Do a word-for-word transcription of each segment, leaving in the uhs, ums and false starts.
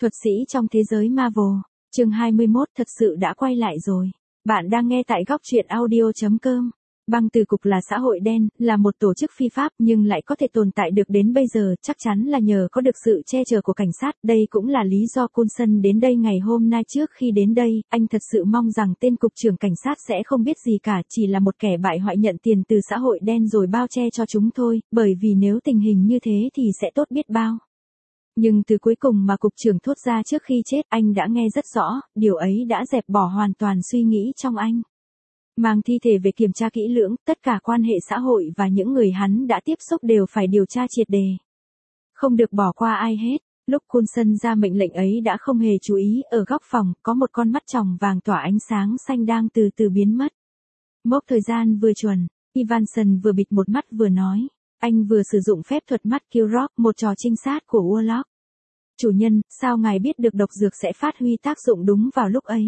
Thuật sĩ trong thế giới Marvel, chương hai mươi mốt thật sự đã quay lại rồi. Bạn đang nghe tại góc truyện audio chấm com. Băng từ cục là xã hội đen, là một tổ chức phi pháp nhưng lại có thể tồn tại được đến bây giờ chắc chắn là nhờ có được sự che chở của cảnh sát. Đây cũng là lý do Coulson đến đây ngày hôm nay. Trước khi đến đây, anh thật sự mong rằng tên cục trưởng cảnh sát sẽ không biết gì cả, chỉ là một kẻ bại hoại nhận tiền từ xã hội đen rồi bao che cho chúng thôi, bởi vì nếu tình hình như thế thì sẽ tốt biết bao. Nhưng từ cuối cùng mà cục trưởng thốt ra trước khi chết, anh đã nghe rất rõ, điều ấy đã dẹp bỏ hoàn toàn suy nghĩ trong anh. Mang thi thể về kiểm tra kỹ lưỡng, tất cả quan hệ xã hội và những người hắn đã tiếp xúc đều phải điều tra triệt đề. Không được bỏ qua ai hết. Lúc Coulson ra mệnh lệnh ấy đã không hề chú ý, ở góc phòng, có một con mắt tròng vàng tỏa ánh sáng xanh đang từ từ biến mất. Mốc thời gian vừa chuẩn, Evanson vừa bịt một mắt vừa nói. Anh vừa sử dụng phép thuật mắt Killrock, một trò trinh sát của Warlock. Chủ nhân, sao ngài biết được độc dược sẽ phát huy tác dụng đúng vào lúc ấy?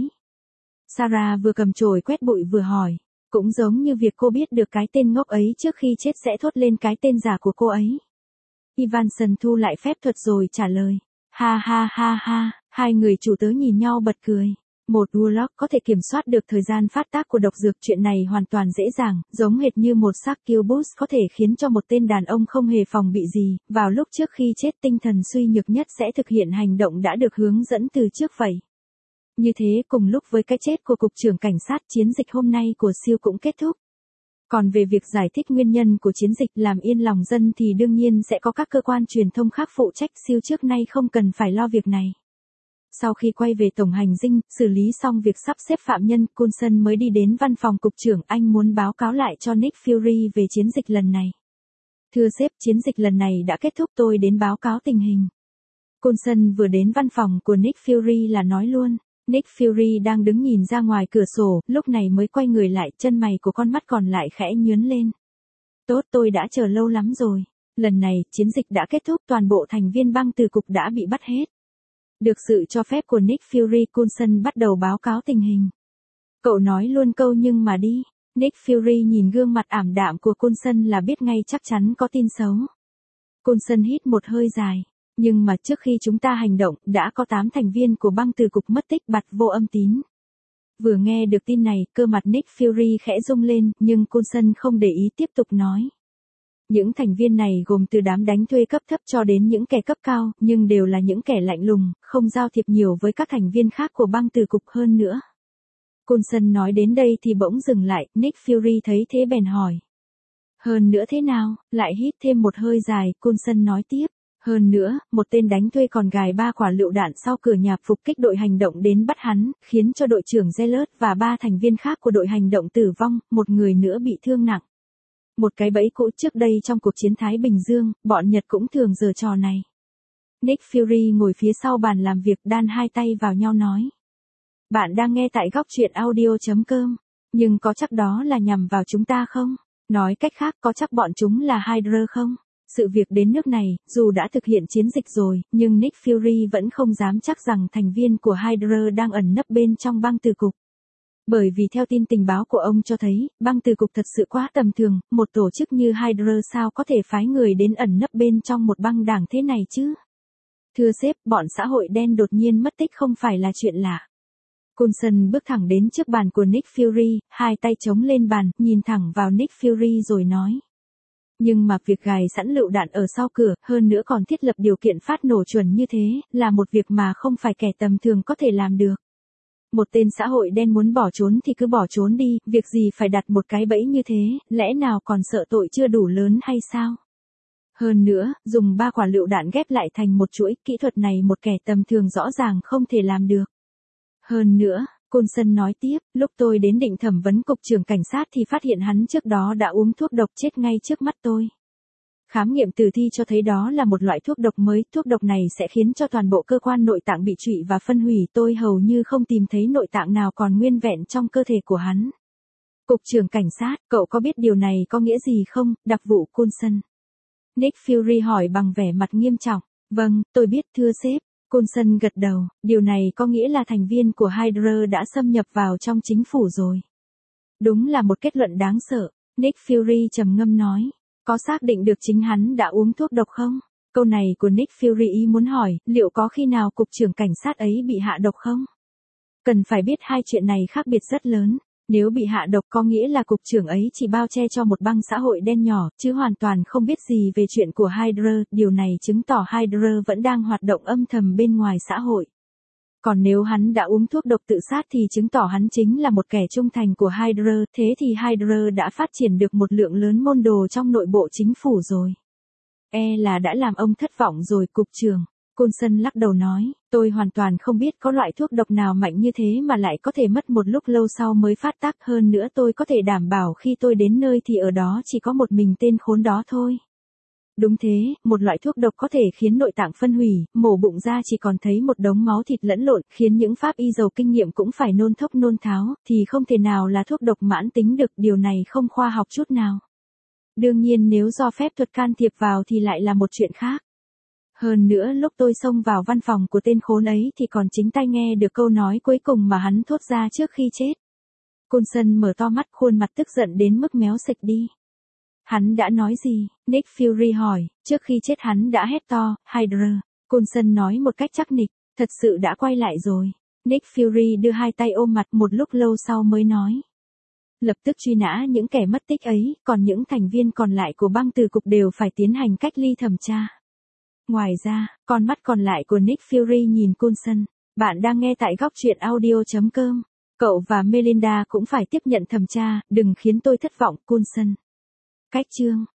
Sarah vừa cầm chổi quét bụi vừa hỏi. Cũng giống như việc cô biết được cái tên ngốc ấy trước khi chết sẽ thốt lên cái tên giả của cô ấy. Evanson thu lại phép thuật rồi trả lời. Ha ha ha ha, hai người chủ tớ nhìn nhau bật cười. Một Warlock có thể kiểm soát được thời gian phát tác của độc dược, chuyện này hoàn toàn dễ dàng, giống hệt như một sắc kill boost có thể khiến cho một tên đàn ông không hề phòng bị gì, vào lúc trước khi chết tinh thần suy nhược nhất sẽ thực hiện hành động đã được hướng dẫn từ trước vậy. Như thế cùng lúc với cái chết của cục trưởng cảnh sát, chiến dịch hôm nay của siêu cũng kết thúc. Còn về việc giải thích nguyên nhân của chiến dịch làm yên lòng dân thì đương nhiên sẽ có các cơ quan truyền thông khác phụ trách, siêu trước nay không cần phải lo việc này. Sau khi quay về tổng hành dinh, xử lý xong việc sắp xếp phạm nhân, Coulson mới đi đến văn phòng cục trưởng. Anh muốn báo cáo lại cho Nick Fury về chiến dịch lần này. Thưa sếp, chiến dịch lần này đã kết thúc, tôi đến báo cáo tình hình. Coulson vừa đến văn phòng của Nick Fury là nói luôn. Nick Fury đang đứng nhìn ra ngoài cửa sổ, lúc này mới quay người lại, chân mày của con mắt còn lại khẽ nhướng lên. Tốt, tôi đã chờ lâu lắm rồi. Lần này, chiến dịch đã kết thúc, toàn bộ thành viên băng từ cục đã bị bắt hết. Được sự cho phép của Nick Fury, Coulson bắt đầu báo cáo tình hình. Cậu nói luôn câu nhưng mà đi. Nick Fury nhìn gương mặt ảm đạm của Coulson là biết ngay chắc chắn có tin xấu. Coulson hít một hơi dài. Nhưng mà trước khi chúng ta hành động, đã có tám thành viên của băng từ cục mất tích, bặt vô âm tín. Vừa nghe được tin này, cơ mặt Nick Fury khẽ rung lên, nhưng Coulson không để ý, tiếp tục nói. Những thành viên này gồm từ đám đánh thuê cấp thấp cho đến những kẻ cấp cao, nhưng đều là những kẻ lạnh lùng, không giao thiệp nhiều với các thành viên khác của băng từ cục hơn nữa. Coulson nói đến đây thì bỗng dừng lại, Nick Fury thấy thế bèn hỏi. Hơn nữa thế nào? Lại hít thêm một hơi dài, Coulson nói tiếp. Hơn nữa, một tên đánh thuê còn gài ba quả lựu đạn sau cửa nhà, phục kích đội hành động đến bắt hắn, khiến cho đội trưởng Zealot và ba thành viên khác của đội hành động tử vong, một người nữa bị thương nặng. Một cái bẫy cũ trước đây trong cuộc chiến Thái Bình Dương, bọn Nhật cũng thường giở trò này. Nick Fury ngồi phía sau bàn làm việc, đan hai tay vào nhau nói. Bạn đang nghe tại góc truyện audio chấm com, nhưng có chắc đó là nhằm vào chúng ta không? Nói cách khác, có chắc bọn chúng là Hydra không? Sự việc đến nước này, dù đã thực hiện chiến dịch rồi, nhưng Nick Fury vẫn không dám chắc rằng thành viên của Hydra đang ẩn nấp bên trong băng từ cục. Bởi vì theo tin tình báo của ông cho thấy, băng từ cục thật sự quá tầm thường, một tổ chức như Hydra sao có thể phái người đến ẩn nấp bên trong một băng đảng thế này chứ? Thưa sếp, bọn xã hội đen đột nhiên mất tích không phải là chuyện lạ. Coulson bước thẳng đến trước bàn của Nick Fury, hai tay chống lên bàn, nhìn thẳng vào Nick Fury rồi nói. Nhưng mà việc gài sẵn lựu đạn ở sau cửa, hơn nữa còn thiết lập điều kiện phát nổ chuẩn như thế, là một việc mà không phải kẻ tầm thường có thể làm được. Một tên xã hội đen muốn bỏ trốn thì cứ bỏ trốn đi, việc gì phải đặt một cái bẫy như thế, lẽ nào còn sợ tội chưa đủ lớn hay sao? Hơn nữa, dùng ba quả lựu đạn ghép lại thành một chuỗi, kỹ thuật này một kẻ tầm thường rõ ràng không thể làm được. Hơn nữa, Coulson nói tiếp, lúc tôi đến định thẩm vấn cục trưởng cảnh sát thì phát hiện hắn trước đó đã uống thuốc độc chết ngay trước mắt tôi. Khám nghiệm tử thi cho thấy đó là một loại thuốc độc mới, thuốc độc này sẽ khiến cho toàn bộ cơ quan nội tạng bị trụy và phân hủy, tôi hầu như không tìm thấy nội tạng nào còn nguyên vẹn trong cơ thể của hắn. Cục trưởng cảnh sát, cậu có biết điều này có nghĩa gì không? Đặc vụ Coulson. Nick Fury hỏi bằng vẻ mặt nghiêm trọng. Vâng, tôi biết thưa sếp. Coulson gật đầu, điều này có nghĩa là thành viên của Hydra đã xâm nhập vào trong chính phủ rồi. Đúng là một kết luận đáng sợ, Nick Fury trầm ngâm nói. Có xác định được chính hắn đã uống thuốc độc không? Câu này của Nick Fury ý muốn hỏi, liệu có khi nào cục trưởng cảnh sát ấy bị hạ độc không? Cần phải biết hai chuyện này khác biệt rất lớn. Nếu bị hạ độc có nghĩa là cục trưởng ấy chỉ bao che cho một băng xã hội đen nhỏ, chứ hoàn toàn không biết gì về chuyện của Hydra, điều này chứng tỏ Hydra vẫn đang hoạt động âm thầm bên ngoài xã hội. Còn nếu hắn đã uống thuốc độc tự sát thì chứng tỏ hắn chính là một kẻ trung thành của Hydra, thế thì Hydra đã phát triển được một lượng lớn môn đồ trong nội bộ chính phủ rồi. E là đã làm ông thất vọng rồi, cục trưởng. Coulson lắc đầu nói, tôi hoàn toàn không biết có loại thuốc độc nào mạnh như thế mà lại có thể mất một lúc lâu sau mới phát tác, hơn nữa tôi có thể đảm bảo khi tôi đến nơi thì ở đó chỉ có một mình tên khốn đó thôi. Đúng thế, một loại thuốc độc có thể khiến nội tạng phân hủy, mổ bụng ra chỉ còn thấy một đống máu thịt lẫn lộn, khiến những pháp y giàu kinh nghiệm cũng phải nôn thốc nôn tháo, thì không thể nào là thuốc độc mãn tính được, điều này không khoa học chút nào. Đương nhiên nếu do phép thuật can thiệp vào thì lại là một chuyện khác. Hơn nữa lúc tôi xông vào văn phòng của tên khốn ấy thì còn chính tai nghe được câu nói cuối cùng mà hắn thốt ra trước khi chết. Coulson mở to mắt, khuôn mặt tức giận đến mức méo xệch đi. Hắn đã nói gì? Nick Fury hỏi, trước khi chết hắn đã hét to, Hydra. Coulson nói một cách chắc nịch, thật sự đã quay lại rồi. Nick Fury đưa hai tay ôm mặt, một lúc lâu sau mới nói. Lập tức truy nã những kẻ mất tích ấy, còn những thành viên còn lại của băng từ cục đều phải tiến hành cách ly thẩm tra. Ngoài ra, con mắt còn lại của Nick Fury nhìn Coulson. Bạn đang nghe tại góc truyện audio chấm com. Cậu và Melinda cũng phải tiếp nhận thẩm tra, đừng khiến tôi thất vọng, Coulson. Cách chương